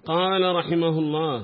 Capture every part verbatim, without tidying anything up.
قال رحمه الله: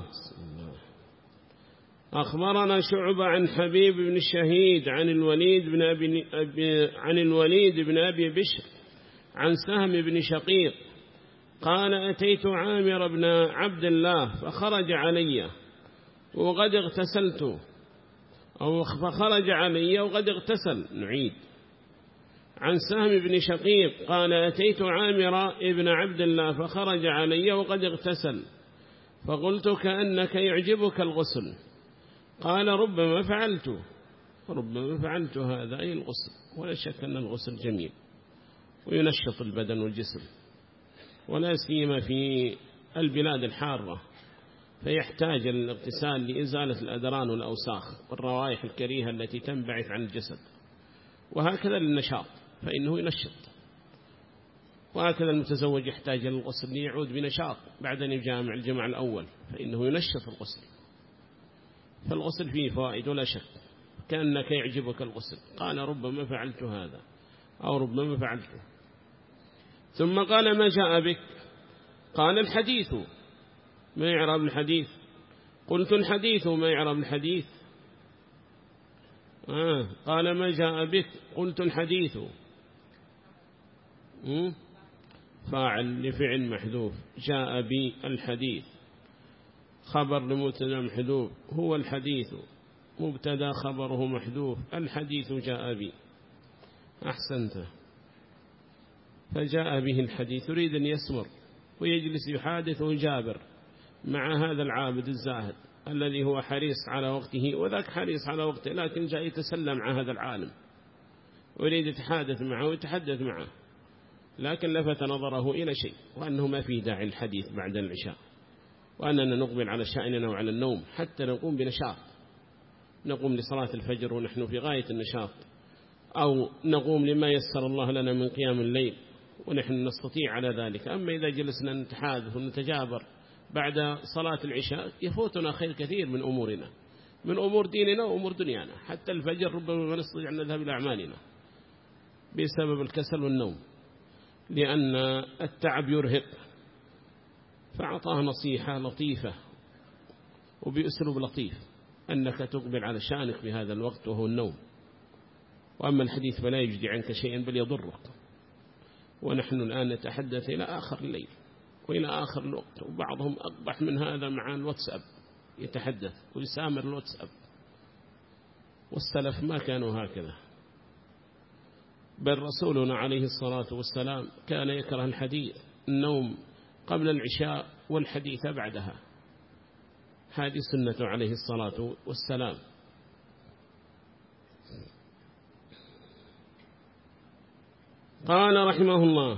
أخبرنا شعبة عن حبيب بن الشهيد عن الوليد بن أبي, عن الوليد بن أبي بشر عن سهم بن شقيق قال: أتيت عامر بن عبد الله فخرج علي وقد اغتسلت، أو فخرج علي وقد اغتسل. نعيد. عن سهم بن شقيق قال: أتيت عامر بن عبد الله فخرج علي وقد اغتسل، فقلت: كأنك يعجبك الغسل. قال: ربما فعلت ربما فعلت هذا، أي الغسل، ولا شك أن الغسل جميل وينشط البدن والجسم، ولا سيما في البلاد الحارة، فيحتاج الاغتسال لإزالة الأدران والأوساخ والروائح الكريهة التي تنبعث عن الجسد، وهكذا للنشاط فإنه ينشط، وهكذا المتزوج يحتاج للغسل ليعود بنشاط بعد أن يجامع الجمع الأول، فإنه ينشط الغسل. فالغسل فيه فوائد ولا شك. كأنك يعجبك الغسل. قال: ربما فعلت هذا، أو ربما فعلته. ثم قال: ما جاء بك؟ قال: الحديث. ما يعرب الحديث؟ قلت: الحديث. ما يعرب الحديث؟ آه. قال: ما جاء بك؟ قلت: الحديث. فاعل لفعل محذوف، جاء بي الحديث، خبر لمبتدا محذوف، هو الحديث مبتدا خبره محذوف، الحديث جاء بي. أحسنت. فجاء به الحديث، يريد أن يسمر ويجلس يحادثه جابر مع هذا العابد الزاهد الذي هو حريص على وقته، وذاك حريص على وقته، لكن جاء يتسلم مع هذا العالم ويريد يتحادث معه ويتحدث معه، لكن لفت نظره إلى شيء، وأنه ما فيه داعي الحديث بعد العشاء، وأننا نقبل على شأننا وعلى النوم حتى نقوم بنشاط، نقوم لصلاة الفجر ونحن في غاية النشاط، أو نقوم لما يسر الله لنا من قيام الليل ونحن نستطيع على ذلك. أما إذا جلسنا نتحادث ونتجابر بعد صلاة العشاء يفوتنا خير كثير من أمورنا، من أمور ديننا وأمور دنيانا، حتى الفجر ربما ما نستطيع أن نذهب إلى أعمالنا بسبب الكسل والنوم، لأن التعب يرهق. فأعطاه نصيحة لطيفة وبأسلوب لطيف، أنك تقبل على شأنك في هذا الوقت وهو النوم، وأما الحديث فلا يجدي عنك شيئا بل يضرك. ونحن الآن نتحدث إلى آخر الليل وإلى آخر الوقت، وبعضهم أقبح من هذا مع الواتساب، يتحدث ويسامر الواتساب، والسلف ما كانوا هكذا، بل رسولنا عليه الصلاة والسلام كان يكره الحديث، النوم قبل العشاء والحديث بعدها، هذه سنة عليه الصلاة والسلام. قال رحمه الله: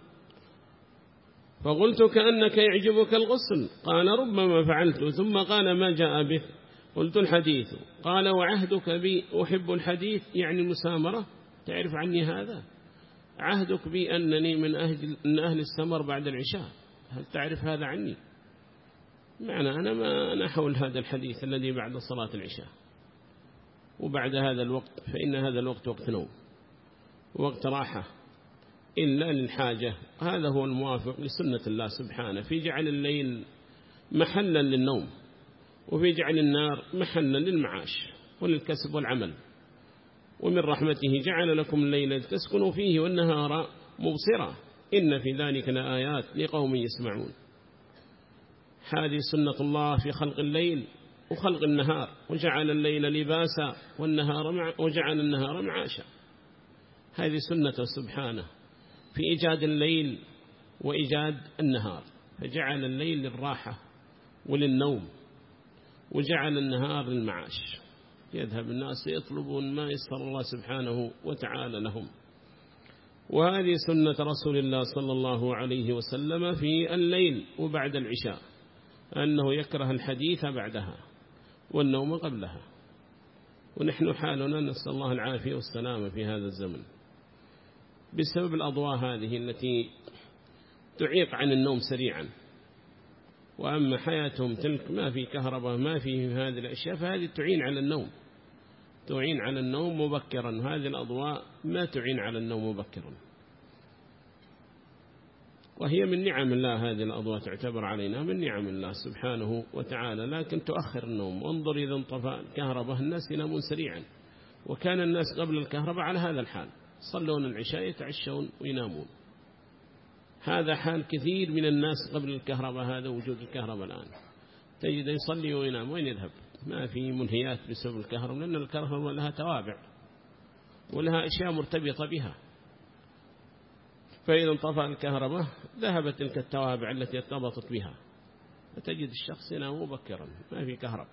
فقلت: كأنك يعجبك الغسل. قال: ربما فعلت. ثم قال: ما جاء به؟ قلت: الحديث. قال: وعهدك بي أحب الحديث، يعني المسامرة، تعرف عني هذا؟ عهدك بي أنني من أهل, من أهل السمر بعد العشاء، هل تعرف هذا عني؟ معنى أنا ما أنا حول هذا الحديث الذي بعد صلاة العشاء وبعد هذا الوقت، فإن هذا الوقت وقت نوم، وقت راحة إلا للحاجة. هذا هو الموافق لسنة الله سبحانه في جعل الليل محلا للنوم، وفي جعل النار محلا للمعاش وللكسب والعمل. ومن رحمته جعل لكم الليل تسكنوا فيه والنهار مبصرا، إن في ذلك لآيات لقوم يسمعون. هذه سنة الله في خلق الليل وخلق النهار، وجعل الليل لباسا والنهار مع وجعل النهار معاشا. هذه سنة سبحانه في إيجاد الليل وإيجاد النهار، فجعل الليل للراحة وللنوم، وجعل النهار للمعاش، يذهب الناس يطلبون ما يسر الله سبحانه وتعالى لهم. وهذه سنة رسول الله صلى الله عليه وسلم في الليل وبعد العشاء، أنه يكره الحديث بعدها والنوم قبلها. ونحن حالنا نسأل الله العافية والسلامة في هذا الزمن بسبب الأضواء هذه التي تعيق عن النوم سريعا. وأما حياتهم تلك ما في كهرباء ما في هذه الأشياء، فهذه تعين على النوم، تعين على النوم مبكرا. هذه الأضواء ما تعين على النوم مبكرا. وهي من نعم الله، هذه الأضواء تعتبر علينا من نعم الله سبحانه وتعالى، لكن تؤخر النوم. وانظر إذا انطفأ الكهرباء الناس ينامون سريعا، وكان الناس قبل الكهرباء على هذا الحال، صلون العشاء يتعشون وينامون. هذا حال كثير من الناس قبل الكهرباء، هذا وجود الكهرباء الآن تجد يصلي وينام، وين يذهب؟ ما في منهيات بسبب الكهرباء، لأن الكهرباء لها توابع ولها أشياء مرتبطة بها، فإذا انطفأ الكهرباء ذهبت تلك التوابع التي ارتبطت بها، فتجد الشخص ينام مبكرا ما في كهرباء.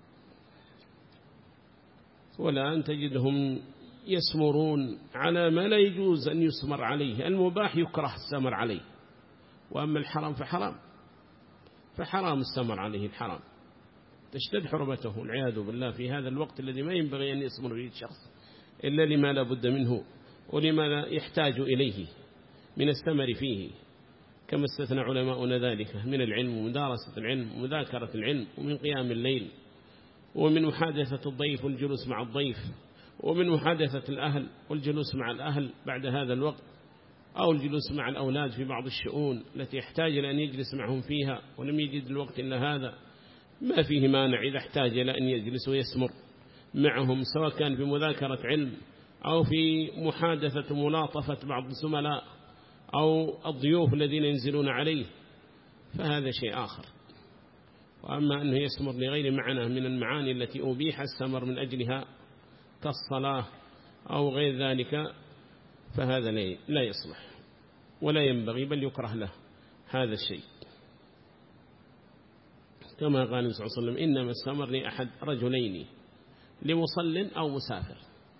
والآن تجدهم يسمرون على ما لا يجوز أن يسمر عليه، المباح يكره السمر عليه، وأما الحرام فحرام، فحرام السمر عليه الحرام، تشتد حرمته والعياذ بالله في هذا الوقت الذي ما ينبغي أن يسمر فيه الشخص إلا لما لا بد منه ولما لا يحتاج إليه من السمر فيه، كما استثنى علماؤنا ذلك من العلم ومدارسة العلم ومذاكرة العلم، ومن قيام الليل، ومن محادثة الضيف والجلوس مع الضيف، ومن محادثة الأهل والجلوس مع الأهل بعد هذا الوقت، أو الجلوس مع الأولاد في بعض الشؤون التي يحتاج إلى أن يجلس معهم فيها ولم يجد الوقت إلا هذا، ما فيه مانع إذا احتاج إلى أن يجلس ويسمر معهم، سواء كان في مذاكرة علم أو في محادثة ملاطفة بعض الزملاء أو الضيوف الذين ينزلون عليه، فهذا شيء آخر. وأما أنه يسمر لغير معنى من المعاني التي أبيح السمر من أجلها كالصلاة أو غير ذلك، فهذا لا يصلح ولا ينبغي، بل يكره له هذا الشيء، كما قال النبي صلى الله عليه وسلم: إنما السمر لأحد رجلين، لمصل أو مسافر،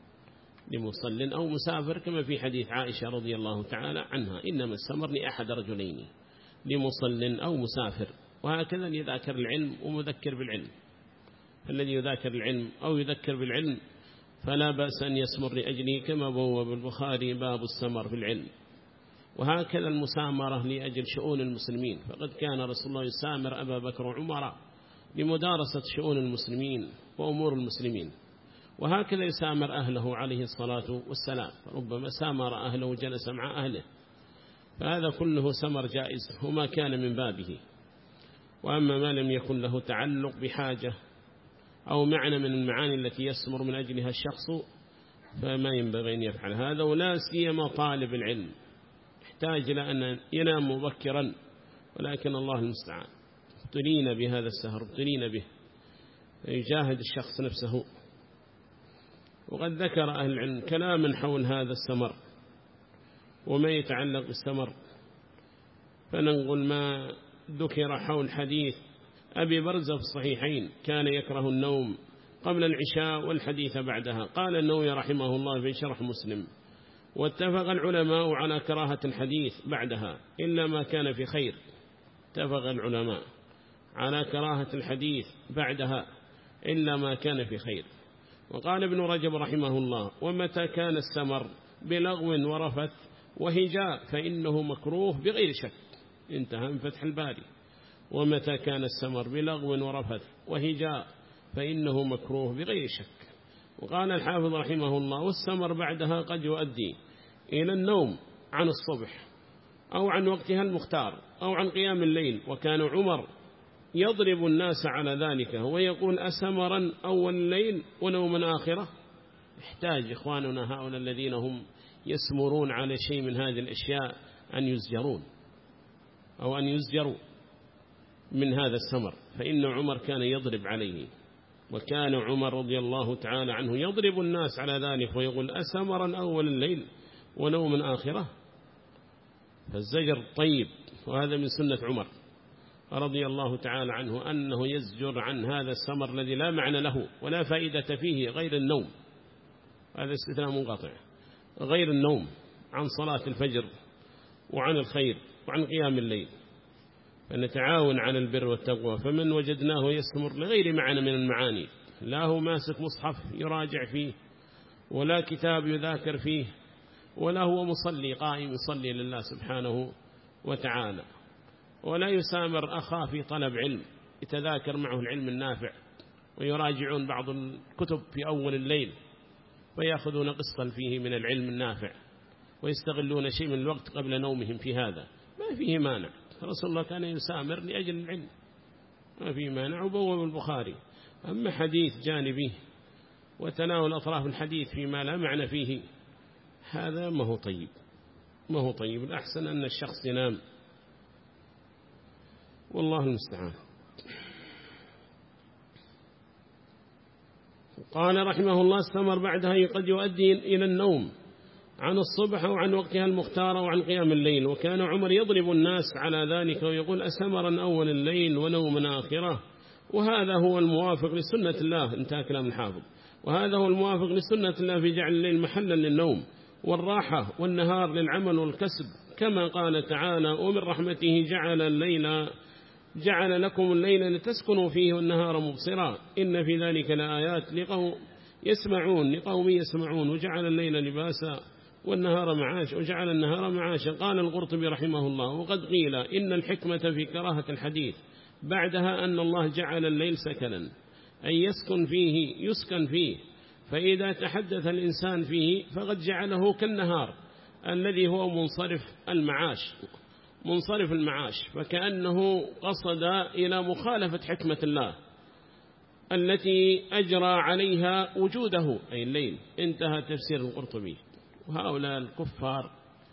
لمصل أو مسافر، كما في حديث عائشة رضي الله تعالى عنها: إنما السمر لأحد رجلين، لمصل أو مسافر. وهكذا يذاكر العلم ومذكر بالعلم، الذي يذاكر العلم أو يذكر بالعلم فلا بأس أن يسمر لأجله، كما بوب البخاري باب السمر في العلم. وهكذا المسامرة لأجل شؤون المسلمين، فقد كان رسول الله يسامر أبا بكر وعمر لمدارسة شؤون المسلمين وأمور المسلمين، وهكذا يسامر أهله عليه الصلاة والسلام، ربما سامر أهله وجلس مع أهله، فهذا كله سمر جائز وما كان من بابه. وأما ما لم يكن له تعلق بحاجة أو معنى من المعاني التي يسمر من أجلها الشخص فما ينبغي أن يفعل هذا، ولا سيما طالب العلم يحتاج إلى أن ينام مبكرا، ولكن الله المستعان ابتلينا بهذا السهر، ابتلينا به، يجاهد الشخص نفسه. وقد ذكر أهل العلم كلاما حول هذا السمر وما يتعلق بالسمر، فننقل ما ذكر حول حديث أبي برزة في الصحيحين: كان يكره النوم قبل العشاء والحديث بعدها. قال النووي رحمه الله في شرح مسلم: واتفق العلماء على كراهة الحديث بعدها إلا ما كان في خير. اتفق العلماء على كراهة الحديث بعدها إلا ما كان في خير. وقال ابن رجب رحمه الله: ومتى كان السمر بلغو ورفث وهجاء فإنه مكروه بغير شك. انتهى من فتح الباري. ومتى كان السمر بلغو ورفث وهجاء فإنه مكروه بغير شك. وقال الحافظ رحمه الله: والسمر بعدها قد يؤدي إلى النوم عن الصبح أو عن وقتها المختار أو عن قيام الليل. وكان عمر يضرب الناس على ذلك ويقول: أسمرا أول الليل ونوما آخرة. يحتاج إخواننا هؤلاء الذين هم يسمرون على شيء من هذه الأشياء أن يزجرون أو أن يزجروا من هذا السمر، فإن عمر كان يضرب عليه. وكان عمر رضي الله تعالى عنه يضرب الناس على ذلك ويقول: أسمرا أول الليل ونوما آخرة. فالزجر طيب، وهذا من سنة عمر رضي الله تعالى عنه، أنه يزجر عن هذا السمر الذي لا معنى له ولا فائدة فيه غير النوم. هذا استثناء منقطع، غير النوم عن صلاة الفجر وعن الخير وعن قيام الليل، فنتعاون على البر والتقوى. فمن وجدناه يستمر لغير معنى من المعاني، لا هو ماسك مصحف يراجع فيه ولا كتاب يذاكر فيه ولا هو مصلي قائم يصلي لله سبحانه وتعالى، ولا يسامر أخاه في طلب علم يتذاكر معه العلم النافع، ويراجعون بعض الكتب في أول الليل ويأخذون قسطا فيه من العلم النافع ويستغلون شيء من الوقت قبل نومهم في هذا. ما فيه مانع. رسول الله كان يسامر لأجل العلم، ما فيه مانع. وبوب البخاري. أما حديث جانبي وتناول أطراف الحديث فيما لا معنى فيه، هذا ما هو طيب، ما هو طيب. الأحسن أن الشخص ينام، والله المستعان. قال رحمه الله: استمر بعدها قد يؤدي إلى النوم عن الصبح أو عن وقتها المختار أو عن قيام الليل. وكان عمر يضرب الناس على ذلك ويقول: أسمرا أول الليل ونوما آخرة. وهذا هو الموافق لسنة الله. انتهى كلام الحافظ. وهذا هو الموافق لسنة الله في جعل الليل محلا للنوم والراحة والنهار للعمل والكسب، كما قال تعالى: ومن رحمته جعل الليل جعل لكم الليل لتسكنوا فيه والنهار مبصرا إن في ذلك لآيات لقوم يسمعون لقوم يسمعون وجعل الليل لباسا والنهار معاش وجعل النهار معاشا. قال القرطبي رحمه الله: وقد قيل إن الحكمة في كراهة الحديث بعدها أن الله جعل الليل سكنا، أي يسكن فيه يسكن فيه، فإذا تحدث الإنسان فيه فقد جعله كالنهار الذي هو منصرف المعاش منصرف المعاش فكأنه قصد إلى مخالفة حكمة الله التي أجرى عليها وجوده، أي الليل. انتهى تفسير القرطبي. وهؤلاء الكفار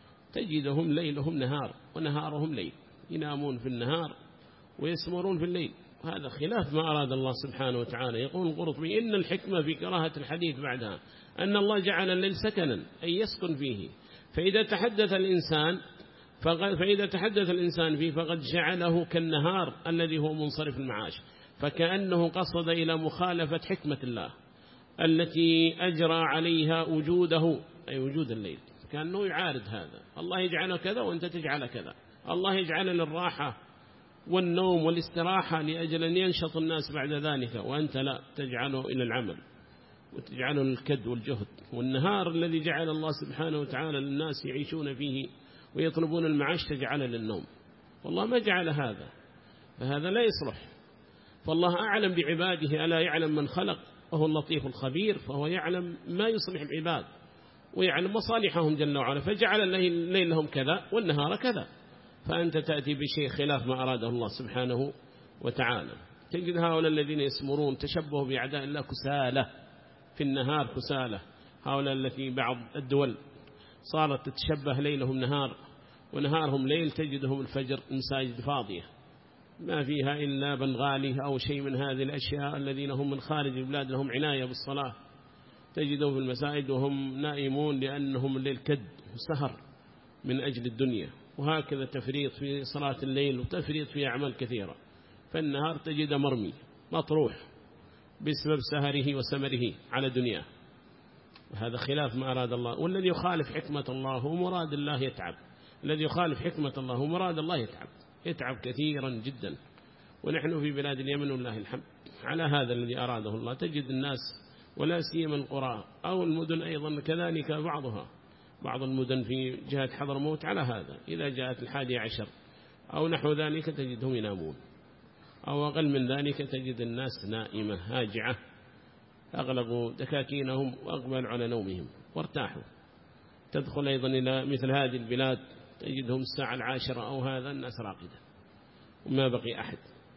تجدهم ليلهم نهار ونهارهم ليل، ينامون في النهار ويسمرون في الليل، وهذا خلاف ما أراد الله سبحانه وتعالى. يقول القرطبي: إن الحكمة في كراهة الحديث بعدها أن الله جعل الليل سكنا، أي يسكن فيه، فإذا تحدث الإنسان فإذا تحدث الإنسان فيه فقد جعله كالنهار الذي هو منصرف المعاش، فكأنه قصد إلى مخالفة حكمة الله التي أجرى عليها وجوده، أي وجود الليل. كأنه يعارض هذا، الله يجعل كذا وأنت تجعل كذا، الله يجعل للراحة والنوم والاستراحة لأجل أن ينشط الناس بعد ذلك، وأنت لا، تجعله إلى العمل وتجعله للكد والجهد. والنهار الذي جعل الله سبحانه وتعالى للناس يعيشون فيه ويطلبون المعاش تجعل للنوم، والله ما جعل هذا، فهذا لا يصلح. فالله أعلم بعباده، ألا يعلم من خلق وهو اللطيف الخبير، فهو يعلم ما يصلح العباد ويعلم مصالحهم جل وعلا، فجعل الليل لهم كذا والنهار كذا، فأنت تأتي بشيء خلاف ما أراده الله سبحانه وتعالى. تجد هؤلاء الذين يسمرون تشبهوا بأعداء الله كسالة في النهار، كسالة. هؤلاء التي بعض الدول صارت تتشبه ليلهم نهار ونهارهم ليل، تجدهم الفجر المساجد فاضية ما فيها إلا بنغالي أو شيء من هذه الأشياء، الذين هم من خارج البلاد لهم عناية بالصلاة، تجدهم في المساجد وهم نائمون لأنهم الليل كد وسهر من أجل الدنيا. وهكذا تفريط في صلاة الليل وتفريط في أعمال كثيرة، فالنهار تجد مرمي مطروح بسبب سهره وسمره على دنياه، وهذا خلاف ما أراد الله. والذي يخالف حكمة الله ومراد الله يتعب، الذي يخالف حكمة الله ومراد الله يتعب يتعب كثيرا جدا. ونحن في بلاد اليمن والله الحمد على هذا الذي أراده الله، تجد الناس ولا سيما القرى أو المدن أيضا كذلك، بعضها بعض المدن في جهة حضرموت على هذا، إذا جاءت الحادي عشر أو نحو ذلك تجدهم ينامون، أو أقل من ذلك تجد الناس نائمة هاجعة، أغلقوا دكاكينهم وأقبلوا على نومهم وارتاحوا. تدخل أيضا إلى مثل هذه البلاد تجدهم الساعة العاشرة أو هذا الناس راقدة وما بقي أحد.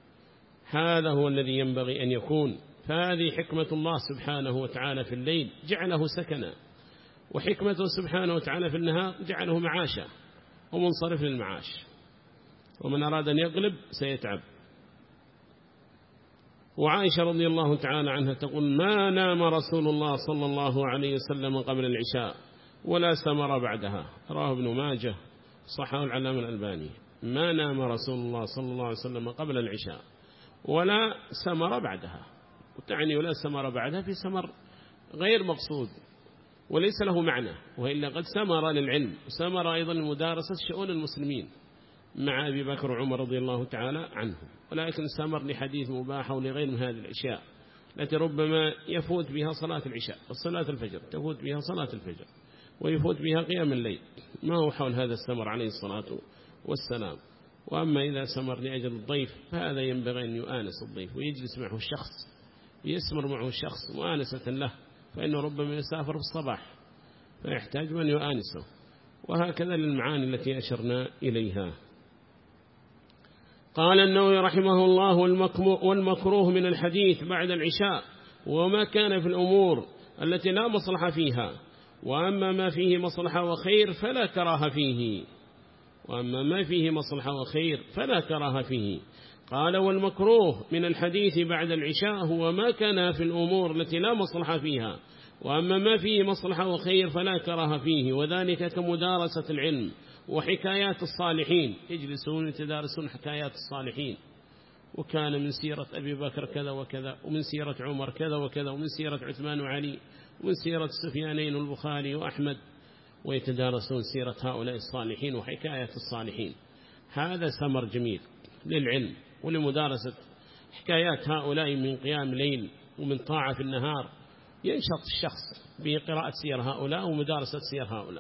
هذا هو الذي ينبغي أن يكون. فهذه حكمة الله سبحانه وتعالى في الليل جعله سكنا، وحكمته سبحانه وتعالى في النهار جعله معاشا ومنصرف للمعاش، ومن أراد أن يقلب سيتعب. وعائشة رضي الله تعالى عنها تقول: ما نام رسول الله صلى الله عليه وسلم قبل العشاء ولا سمر بعدها. رواه ابن ماجه صححه العلامة الألباني. ما نام رسول الله صلى الله عليه وسلم قبل العشاء ولا سمر بعدها. وتعني ولا سمر بعدها في سمر غير مقصود وليس له معنى، وإلا قد سمر للعلم وسمر أيضا لمدارسة شؤون المسلمين مع أبي بكر وعمر رضي الله تعالى عنهم، ولكن سمر لحديث مباح ولغير من هذه الأشياء التي ربما يفوت بها صلاة العشاء وصلاة الفجر، تفوت بها صلاة الفجر ويفوت بها قيام الليل، ما هو حول هذا السمر عليه الصلاة والسلام. وأما إذا سمر لأجل الضيف فهذا ينبغي أن يؤانس الضيف ويجلس معه الشخص ويسمر معه الشخص مؤانسة له، فإنه ربما يسافر في الصباح فيحتاج من يؤانسه. وهكذا للمعاني التي أشرنا إليها. قال النووي رحمه الله والمكروه من الحديث بعد العشاء وما كان في الأمور التي لا مصلحة فيها، وأما ما فيه مصلحة وخير فلا كراهة فيه وأما ما فيه مصلحة وخير فلا كراهة فيه. قال والمكروه من الحديث بعد العشاء هو ما كان في الأمور التي لا مصلحة فيها، وأما ما فيه مصلحة وخير فلا كراهة فيه، وذلك كمدارسة العلم وحكايات الصالحين، يجلسون يتدارسون حكايات الصالحين، وكان من سيرة أبي بكر كذا وكذا، ومن سيرة عمر كذا وكذا، ومن سيرة عثمان وعلي، ومن سيرة سفيانين البخاري وأحمد، ويتدارسون سيرة هؤلاء الصالحين وحكايات الصالحين. هذا ثمر جميل للعلم ولمدارسة حكايات هؤلاء من قيام ليل ومن طاعة في النهار، ينشط الشخص بقراءة سير هؤلاء ومدارسة سير هؤلاء.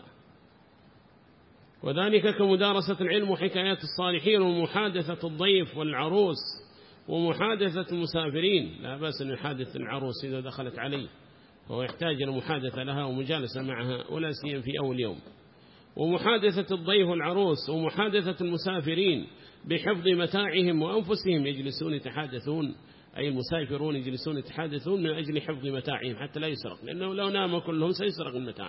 وذلك كمدارسة العلم وحكايات الصالحين ومحادثة الضيف والعروس ومحادثة المسافرين. لا بأس أن يحادث العروس إذا دخلت عليه، فهو يحتاج إلى محادثة لها ومجالسة معها، ولا سيما في أول يوم. ومحادثة الضيف والعروس ومحادثة المسافرين بحفظ متاعهم وأنفسهم، يجلسون يتحادثون، أي المسافرون يجلسون يتحادثون من أجل حفظ متاعهم حتى لا يسرق، لأنه لو نام كلهم سيسرق المتاع.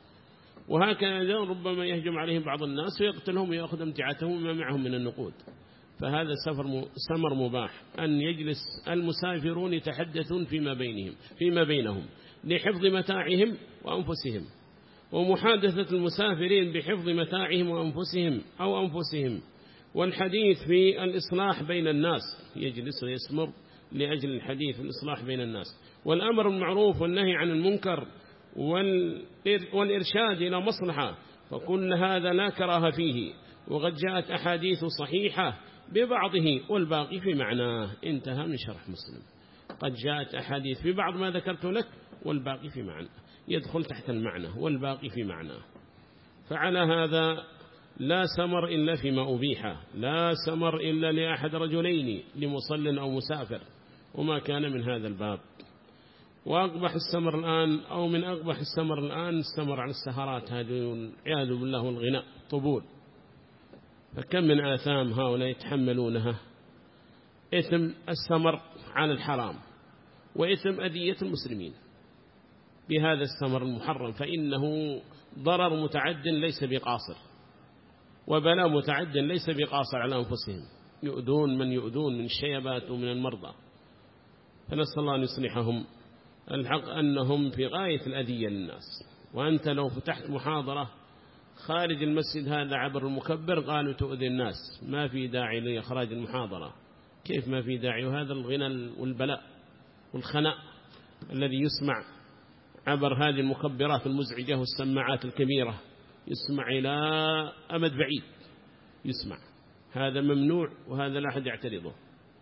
وهكذا ربما يهجم عليهم بعض الناس ويقتلهم ويأخذ امتعتهم وما معهم من النقود. فهذا سفر سمر مباح أن يجلس المسافرون يتحدثون فيما بينهم فيما بينهم لحفظ متاعهم وأنفسهم. ومحادثة المسافرين بحفظ متاعهم وأنفسهم أو أنفسهم. والحديث في الإصلاح بين الناس، يجلس ويسمر لأجل الحديث في الإصلاح بين الناس. والأمر المعروف والنهي عن المنكر والإرشاد إلى مصلحة، فكل هذا لا كراهة فيه. وقد جاءت أحاديث صحيحة ببعضه والباقي في معناه. انتهى من شرح مسلم. قد جاءت أحاديث في بعض ما ذكرت لك والباقي في معنى، يدخل تحت المعنى والباقي في معناه. فعلى هذا لا سمر إلا فيما أبيح، لا سمر إلا لأحد رجلين لمصل أو مسافر، وما كان من هذا الباب. وأقبح السمر الآن أو من أقبح السمر الآن السمر على السهرات هذه والعياذ بالله والغناء طبول. فكم من آثام هؤلاء يتحملونها، إثم السمر على الحرام وإثم أذية المسلمين بهذا السمر المحرم، فإنه ضرر متعد ليس بقاصر، وبلاء متعد ليس بقاصر على أنفسهم، يؤذون من يؤذون من الشيبات ومن المرضى. فنسأل الله أن يصلحهم. الحق أنهم في غاية الأذية للناس. وأنت لو فتحت محاضرة خارج المسجد هذا عبر المكبر قالوا تؤذي الناس، ما في داعي لإخراج المحاضرة. كيف ما في داعي؟ وهذا الغنى والبلاء والخناء الذي يسمع عبر هذه المكبرات المزعجة والسماعات الكبيرة، يسمع إلى أمد بعيد، يسمع. هذا ممنوع وهذا لا أحد يعترضه.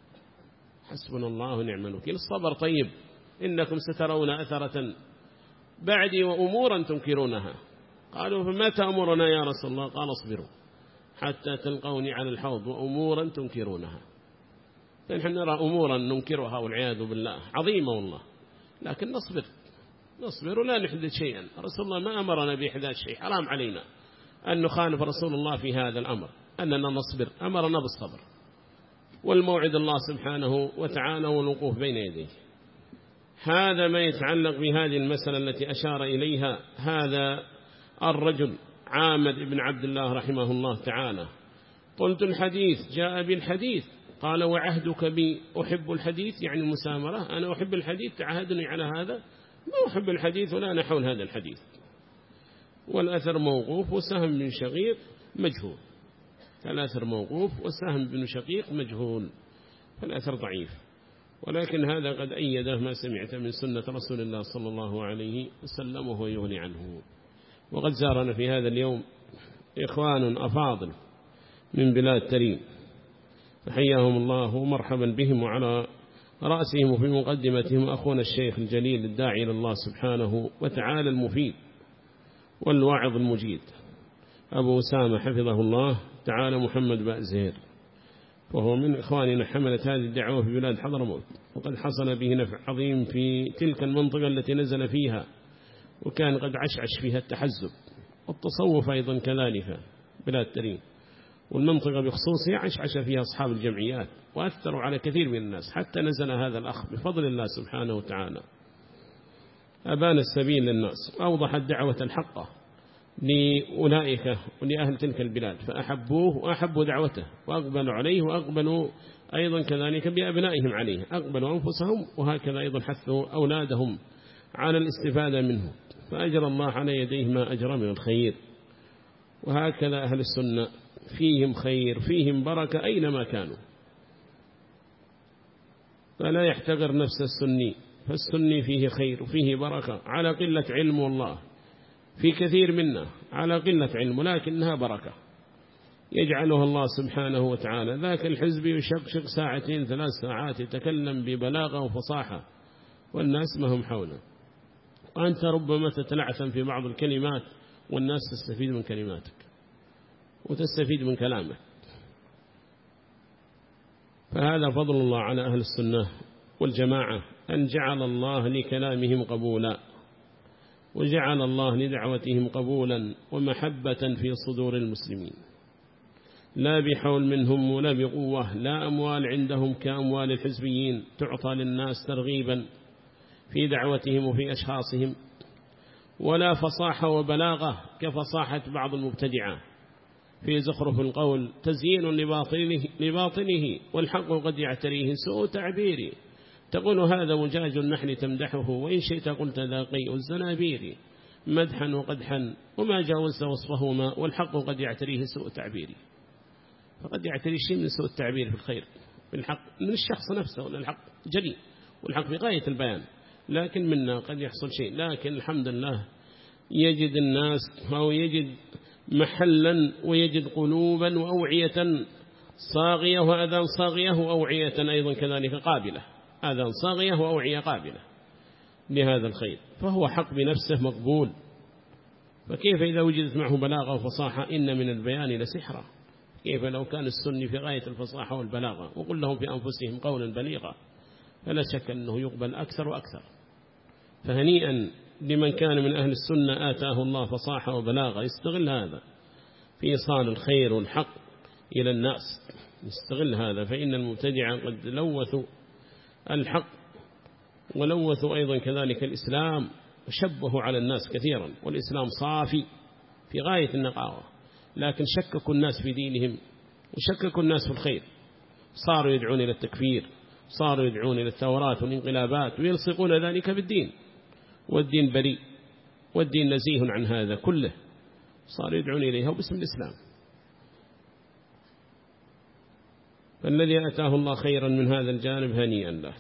حسبنا الله ونعم الوكيل. الصبر طيب، إنكم سترون أثرة بعدي وأمورا تنكرونها. قالوا فما تأمرنا يا رسول الله؟ قال اصبروا حتى تلقوني على الحوض وأمورا تنكرونها. فنحن نرى أمورا ننكرها والعياذ بالله عظيمة والله، لكن نصبر نصبر ولا نحدث شيئا. رسول الله ما أمرنا بإحداث شيء، حرام علينا أن نخالف رسول الله في هذا الأمر، أننا نصبر، أمرنا بالصبر والموعد الله سبحانه وتعالى والوقوف بين يديه. هذا ما يتعلق بهذه المسألة التي أشار إليها هذا الرجل عامد بن عبد الله رحمه الله تعالى. قلت الحديث جاء بالحديث، قال وعهدك بي أحب الحديث، يعني المسامرة، أنا أحب الحديث تعهدني على هذا؟ ما أحب الحديث ولا نحول هذا الحديث. والأثر موقوف وسهم بن شقيق مجهول. الأثر موقوف وسهم بن شقيق مجهول، فالأثر ضعيف. ولكن هذا قد أيده ما سمعت من سنة رسول الله صلى الله عليه وسلم وهو يغني عنه. وقد زارنا في هذا اليوم إخوان أفاضل من بلاد تريم، فحياهم الله ومرحبا بهم، وعلى رأسهم وفي مقدمتهم أخونا الشيخ الجليل الداعي إلى الله سبحانه وتعالى المفيد والواعظ المجيد أبو أسامة حفظه الله تعالى محمد بأزهير، وهو من إخواننا حملت هذه الدعوة في بلاد حضرموت، وقد حصل به نفع عظيم في تلك المنطقة التي نزل فيها، وكان قد عشعش فيها التحزب والتصوف أيضا كذلك بلاد تريم. والمنطقة بخصوصها عشعش فيها أصحاب الجمعيات وأثروا على كثير من الناس، حتى نزل هذا الأخ بفضل الله سبحانه وتعالى، أبان السبيل للناس وأوضح الدعوة الحقة لأولئك ولأهل تلك البلاد، فأحبوه وأحبوا دعوته وأقبلوا عليه، وأقبلوا أيضا كذلك بأبنائهم عليه، أقبلوا أنفسهم وهكذا أيضا حثوا أولادهم على الاستفادة منه، فأجر الله على يديه ما أجر من الخير. وهكذا أهل السنة فيهم خير، فيهم بركة أينما كانوا، فلا يحتقر نفس السني، فالسني فيه خير وفيه بركة، على قلة علم والله في كثير منا على قلة علم، لكنها بركة يجعلها الله سبحانه وتعالى. ذاك الحزب يشقشق ساعتين ثلاث ساعات يتكلم ببلاغة وفصاحة والناس ما هم حوله، وأنت ربما تتلعثم في بعض الكلمات والناس تستفيد من كلماتك وتستفيد من كلامك. فهذا فضل الله على أهل السنة والجماعة، أن جعل الله لكلامهم قبولا، وجعل الله لدعوتهم قبولا ومحبة في صدور المسلمين، لا بحول منهم ولا بقوة، لا أموال عندهم كأموال الحزبيين تعطى للناس ترغيبا في دعوتهم وفي أشخاصهم، ولا فصاحة وبلاغة كفصاحة بعض المبتدعة في زخرف القول، تزيين لباطله, لباطله والحق قد يعتريه سوء تعبيري، تقول هذا مجاج النحل تمدحه، وإن شئت قلت ذا قيء الزنابير، مدحا وقدحا وما جاوزت وصفهما، والحق قد يعتريه سوء تعبيري. فقد يعتري شيء من سوء التعبير في الخير بالحق من الشخص نفسه، ولا الحق جلي والحق في غاية البيان، لكن منا قد يحصل شيء، لكن الحمد لله يجد الناس أو يجد محلا ويجد قلوبا وأوعية صاغية وأذان صاغية وأوعية أيضا كذلك قابلة، أذان صاغية وأوعية قابلة لهذا الخير، فهو حق بنفسه مقبول. فكيف إذا وجدت معه بلاغة وفصاحة؟ إن من البيان لسحرة، كيف لو كان السني في غاية الفصاحة والبلاغة وقل لهم في أنفسهم قولا بليغا، فلا شك أنه يقبل أكثر وأكثر. فهنيئا لمن كان من أهل السنة آتاه الله فصاحة وبلاغة، يستغل هذا في إيصال الخير والحق إلى الناس، يستغل هذا، فإن المبتدع قد لوثوا الحق ولوثوا أيضا كذلك الإسلام وشبهوا على الناس كثيرا، والإسلام صافي في غاية النقاوة، لكن شككوا الناس في دينهم وشككوا الناس في الخير، صاروا يدعون إلى التكفير، صاروا يدعون إلى الثورات والانقلابات ويلصقون ذلك بالدين، والدين بريء والدين نزيه عن هذا كله، صاروا يدعون إليها باسم الإسلام. فالذي أتاه الله خيرا من هذا الجانب هنيئا له.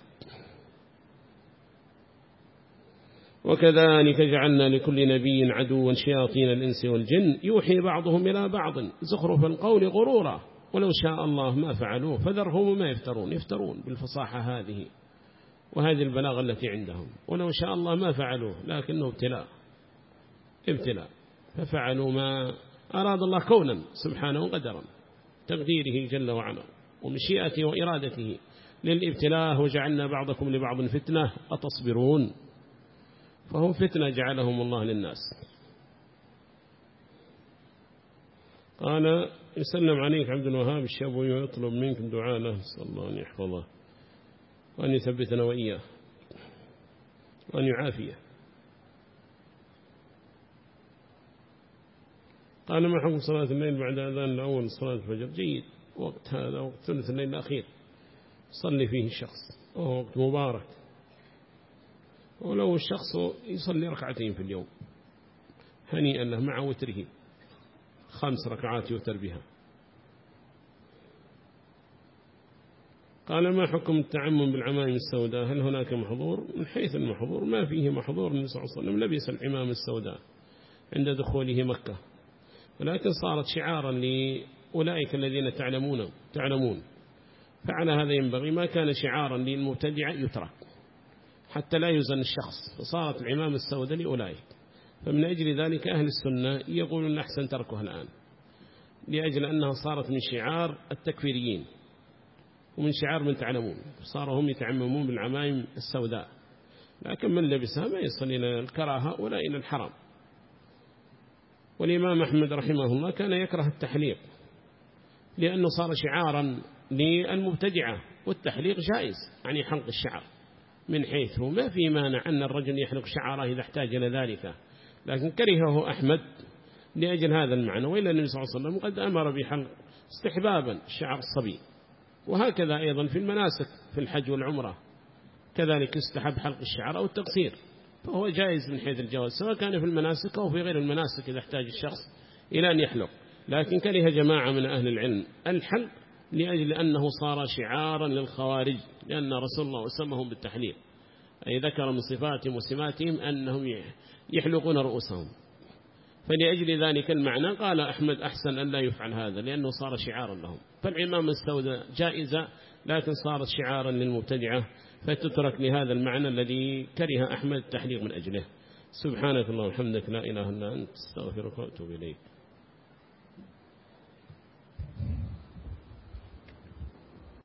وكذلك جعلنا لكل نبي عدوا شياطين الإنس والجن يوحي بعضهم إلى بعض زخرف القول غرورا ولو شاء الله ما فعلوه فذرهم وما يفترون، يفترون بالفصاحة هذه وهذه البلاغة التي عندهم، ولو شاء الله ما فعلوه، لكنه ابتلاء ابتلاء ففعلوا ما أراد الله كونا سبحانه قدرا، تقديره جل وعلا ومشيئته وإرادته للابتلاء، وجعلنا بعضكم لبعض فتنة أتصبرون، فهم فتنة جعلهم الله للناس. قال يسلم عليك عبد الوهاب الشابوي ويطلب منك الدعاء له، صلى الله أن يحفظه وأن يثبتنا وإياه وأن يعافيه. قال ما حكم صلاة الليل بعد أذان الأول صلاة الفجر؟ جيد، وقت هذا وقت ثلث الليل الأخير صلي فيه الشخص، وهو وقت مبارك، ولو الشخص يصلي ركعتين في اليوم هنيئا له مع وتره، خمس ركعات يوتر بها. قال ما حكم التعمم بالعمائم السوداء؟ هل هناك محظور؟ من حيث المحظور ما فيه محظور، النبي صلى الله عليه وسلم لبس العمام السوداء عند دخوله مكة، ولكن صارت شعارا لأولئك الذين تعلمون تعلمون فعلى هذا ينبغي، ما كان شعارا للمبتدع يترك حتى لا يزن الشخص، فصارت العمام السوداء لأولئك، فمن أجل ذلك أهل السنة يقولون أحسن تركها الآن، لأجل أنها صارت من شعار التكفيريين ومن شعار من تعلمون، صاروا هم يتعممون بالعمائم السوداء، لكن من لبسها ما يصل إلى الكراهة ولا إلى الحرام. والإمام أحمد رحمه الله كان يكره التحليق، لأنه صار شعارا للمبتدعة، والتحليق جائز يعني حلق الشعر، من حيث ما في مانع أن الرجل يحلق شعره إذا احتاج إلى ذلك، لكن كرهه أحمد لأجل هذا المعنى. وإلا النبي صلى الله عليه وسلم قد أمر بحلق استحبابا شعر الصبي. وهكذا أيضا في المناسك في الحج والعمرة كذلك يستحب حلق الشعر أو التقصير، فهو جائز من حيث الجواز سواء كان في المناسك أو في غير المناسك إذا احتاج الشخص إلى أن يحلق. لكن كره جماعة من أهل العلم الحلق لأجل أنه صار شعارا للخوارج، لأن رسول الله سمهم بالتحليق، أي ذكر من صفاتهم وسماتهم أنهم يحلقون رؤوسهم، فلأجل ذلك المعنى قال أحمد أحسن أن لا يفعل هذا لأنه صار شعارا لهم. فالعمام السوداء جائزة لكن صارت شعارا للمبتدعة، فتترك لهذا المعنى الذي كره أحمد التحليق من أجله. سبحانك اللهم وبحمدك لا إله إلا أنت استغفرك وأتوب إليك.